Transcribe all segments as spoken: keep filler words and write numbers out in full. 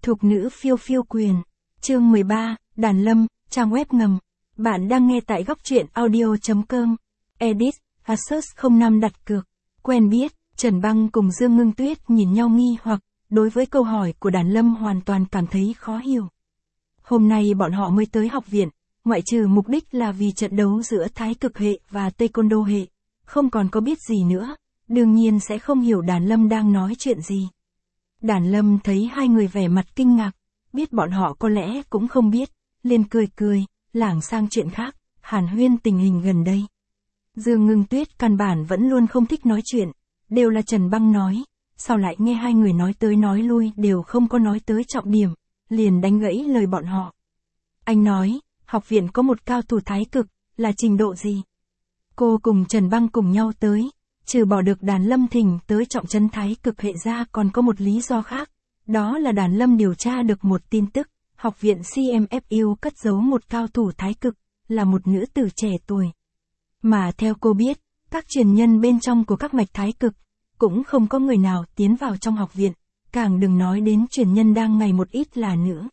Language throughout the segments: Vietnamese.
Thục nữ phiêu phiêu quyền. Chương mười ba, Đàn Lâm, trang web ngầm. Bạn đang nghe tại góc truyện audio chấm com. Edit, Asus không năm đặt cược. Quen biết, Trần Băng cùng Dương Ngưng Tuyết nhìn nhau nghi hoặc, đối với câu hỏi của Đàn Lâm hoàn toàn cảm thấy khó hiểu. Hôm nay bọn họ mới tới học viện, ngoại trừ mục đích là vì trận đấu giữa Thái Cực hệ và Taekwondo hệ, không còn có biết gì nữa, đương nhiên sẽ không hiểu Đàn Lâm đang nói chuyện gì. Đàn Lâm thấy hai người vẻ mặt kinh ngạc, biết bọn họ có lẽ cũng không biết, liền cười cười, lảng sang chuyện khác, hàn huyên tình hình gần đây. Dương Ngưng Tuyết căn bản vẫn luôn không thích nói chuyện, đều là Trần Băng nói, sau lại nghe hai người nói tới nói lui đều không có nói tới trọng điểm, liền đánh gãy lời bọn họ. Anh nói, học viện có một cao thủ Thái Cực, là trình độ gì? Cô cùng Trần Băng cùng nhau tới, trừ bỏ được Đàn Lâm thỉnh tới trọng trấn Thái Cực hệ ra còn có một lý do khác, đó là Đàn Lâm điều tra được một tin tức, học viện xê em ép u cất giấu một cao thủ Thái Cực, là một nữ tử trẻ tuổi. Mà theo cô biết, các truyền nhân bên trong của các mạch Thái Cực, cũng không có người nào tiến vào trong học viện, càng đừng nói đến truyền nhân đang ngày một ít là nữa.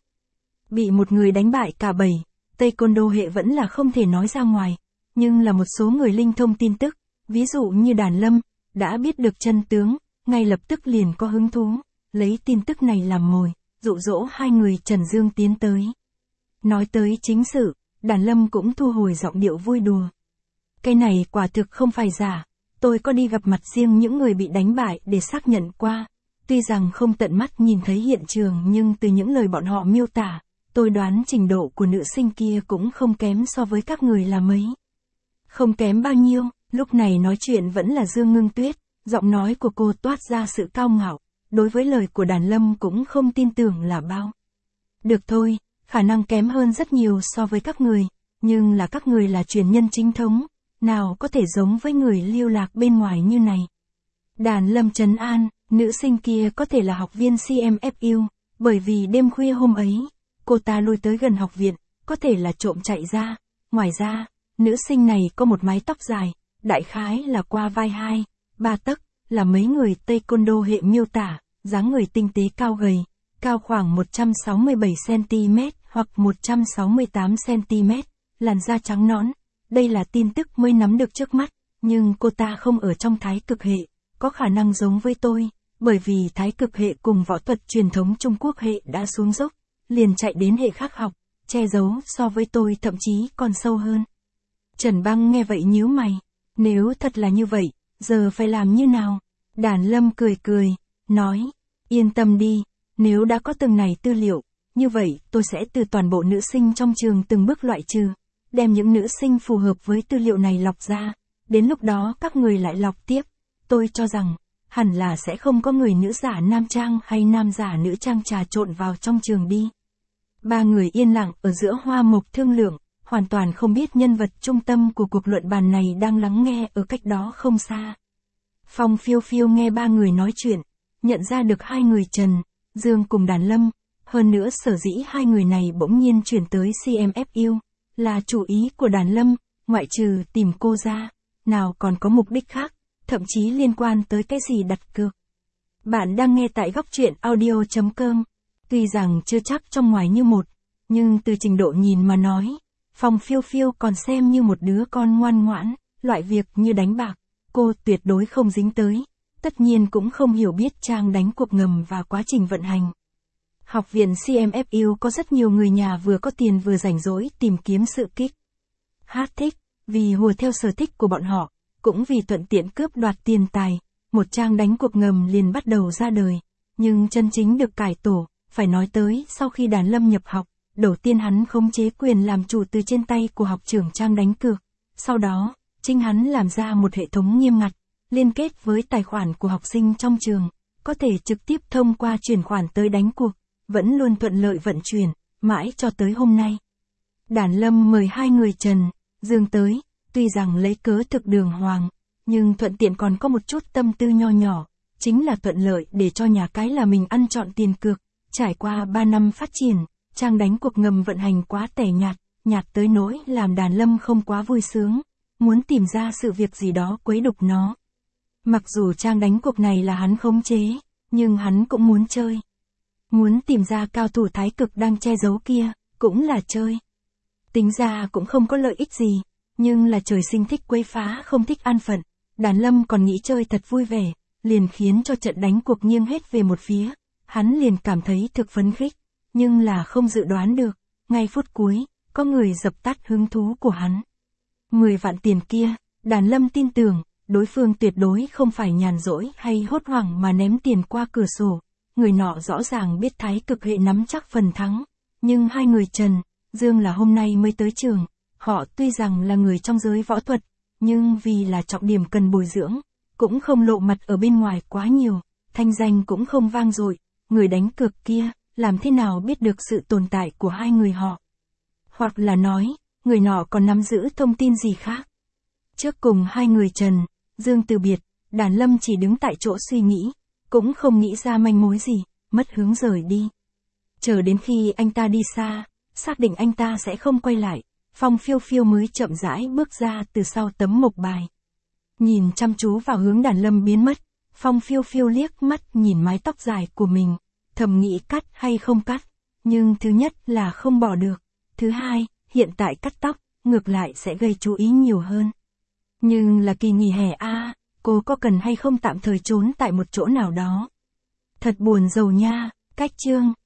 Bị một người đánh bại cả bầy, Taekwondo hệ vẫn là không thể nói ra ngoài, nhưng là một số người linh thông tin tức, ví dụ như Đàn Lâm, đã biết được chân tướng, ngay lập tức liền có hứng thú, lấy tin tức này làm mồi, dụ dỗ hai người Trần Dương tiến tới. Nói tới chính sự, Đàn Lâm cũng thu hồi giọng điệu vui đùa. Cái này quả thực không phải giả, tôi có đi gặp mặt riêng những người bị đánh bại để xác nhận qua. Tuy rằng không tận mắt nhìn thấy hiện trường nhưng từ những lời bọn họ miêu tả, tôi đoán trình độ của nữ sinh kia cũng không kém so với các người là mấy. Không kém bao nhiêu, lúc này nói chuyện vẫn là Dương Ngưng Tuyết, giọng nói của cô toát ra sự cao ngạo, đối với lời của Đàn Lâm cũng không tin tưởng là bao. Được thôi, khả năng kém hơn rất nhiều so với các người, nhưng là các người là truyền nhân chính thống, nào có thể giống với người lưu lạc bên ngoài như này. Đàn Lâm trấn an, nữ sinh kia có thể là học viên xê em ép u, bởi vì đêm khuya hôm ấy, cô ta lui tới gần học viện, có thể là trộm chạy ra. Ngoài ra, nữ sinh này có một mái tóc dài, đại khái là qua vai hai, ba tấc, là mấy người Taekwondo hệ miêu tả, dáng người tinh tế cao gầy, cao khoảng một trăm sáu mươi bảy xăng ti mét hoặc một trăm sáu mươi tám xăng ti mét, làn da trắng nõn. Đây là tin tức mới nắm được trước mắt, nhưng cô ta không ở trong Thái Cực hệ, có khả năng giống với tôi, bởi vì Thái Cực hệ cùng võ thuật truyền thống Trung Quốc hệ đã xuống dốc, liền chạy đến hệ khác học, che giấu so với tôi thậm chí còn sâu hơn. Trần Băng nghe vậy nhíu mày, nếu thật là như vậy, giờ phải làm như nào? Đàn Lâm cười cười, nói, yên tâm đi, nếu đã có từng này tư liệu, như vậy tôi sẽ từ toàn bộ nữ sinh trong trường từng bước loại trừ, đem những nữ sinh phù hợp với tư liệu này lọc ra, đến lúc đó các người lại lọc tiếp. Tôi cho rằng, hẳn là sẽ không có người nữ giả nam trang hay nam giả nữ trang trà trộn vào trong trường đi. Ba người yên lặng ở giữa hoa mộc thương lượng, hoàn toàn không biết nhân vật trung tâm của cuộc luận bàn này đang lắng nghe ở cách đó không xa. Phong Phiêu Phiêu nghe ba người nói chuyện, nhận ra được hai người Trần, Dương cùng Đàn Lâm, hơn nữa sở dĩ hai người này bỗng nhiên chuyển tới xê em ép u, là chủ ý của Đàn Lâm, ngoại trừ tìm cô ra, nào còn có mục đích khác, thậm chí liên quan tới cái gì đặt cược. Bạn đang nghe tại góc truyện audio chấm com. Tuy rằng chưa chắc trong ngoài như một, nhưng từ trình độ nhìn mà nói, Phong Phiêu Phiêu còn xem như một đứa con ngoan ngoãn, loại việc như đánh bạc, cô tuyệt đối không dính tới, tất nhiên cũng không hiểu biết trang đánh cuộc ngầm và quá trình vận hành. Học viện xê em ép u có rất nhiều người nhà vừa có tiền vừa rảnh rỗi tìm kiếm sự kích hát thích, vì hùa theo sở thích của bọn họ, cũng vì thuận tiện cướp đoạt tiền tài, một trang đánh cuộc ngầm liền bắt đầu ra đời, nhưng chân chính được cải tổ, phải nói tới sau khi Đàn Lâm nhập học, đầu tiên hắn khống chế quyền làm chủ từ trên tay của học trưởng trang đánh cược, sau đó, chính hắn làm ra một hệ thống nghiêm ngặt, liên kết với tài khoản của học sinh trong trường, có thể trực tiếp thông qua chuyển khoản tới đánh cuộc, vẫn luôn thuận lợi vận chuyển, mãi cho tới hôm nay. Đàn Lâm mời hai người Trần, Dương tới, tuy rằng lấy cớ thực đường hoàng, nhưng thuận tiện còn có một chút tâm tư nho nhỏ, chính là thuận lợi để cho nhà cái là mình ăn trọn tiền cược. Trải qua ba năm phát triển, trang đánh cuộc ngầm vận hành quá tẻ nhạt, nhạt tới nỗi làm Đàn Lâm không quá vui sướng, muốn tìm ra sự việc gì đó quấy đục nó. Mặc dù trang đánh cuộc này là hắn khống chế, nhưng hắn cũng muốn chơi. Muốn tìm ra cao thủ thái cực đang che giấu kia, cũng là chơi. Tính ra cũng không có lợi ích gì, nhưng là trời sinh thích quấy phá không thích an phận. Đàn Lâm còn nghĩ chơi thật vui vẻ, liền khiến cho trận đánh cuộc nghiêng hết về một phía. Hắn liền cảm thấy thực phấn khích, nhưng là không dự đoán được, ngay phút cuối, có người dập tắt hứng thú của hắn. Mười vạn tiền kia, Đàn Lâm tin tưởng, đối phương tuyệt đối không phải nhàn rỗi hay hốt hoảng mà ném tiền qua cửa sổ. Người nọ rõ ràng biết thái cực hệ nắm chắc phần thắng, nhưng hai người Trần, Dương là hôm nay mới tới trường, họ tuy rằng là người trong giới võ thuật, nhưng vì là trọng điểm cần bồi dưỡng, cũng không lộ mặt ở bên ngoài quá nhiều, thanh danh cũng không vang dội, người đánh cược kia, làm thế nào biết được sự tồn tại của hai người họ. Hoặc là nói, người nọ còn nắm giữ thông tin gì khác. Trước cùng hai người Trần, Dương từ biệt, Đàn Lâm chỉ đứng tại chỗ suy nghĩ, cũng không nghĩ ra manh mối gì, mất hướng rời đi. Chờ đến khi anh ta đi xa, xác định anh ta sẽ không quay lại, Phong Phiêu Phiêu mới chậm rãi bước ra từ sau tấm mộc bài. Nhìn chăm chú vào hướng Đàn Lâm biến mất, Phong Phiêu Phiêu liếc mắt nhìn mái tóc dài của mình, thầm nghĩ cắt hay không cắt, nhưng thứ nhất là không bỏ được, thứ hai, hiện tại cắt tóc, ngược lại sẽ gây chú ý nhiều hơn. Nhưng là kỳ nghỉ hè a, à, cô có cần hay không tạm thời trốn tại một chỗ nào đó? Thật buồn rầu nha, cách chương.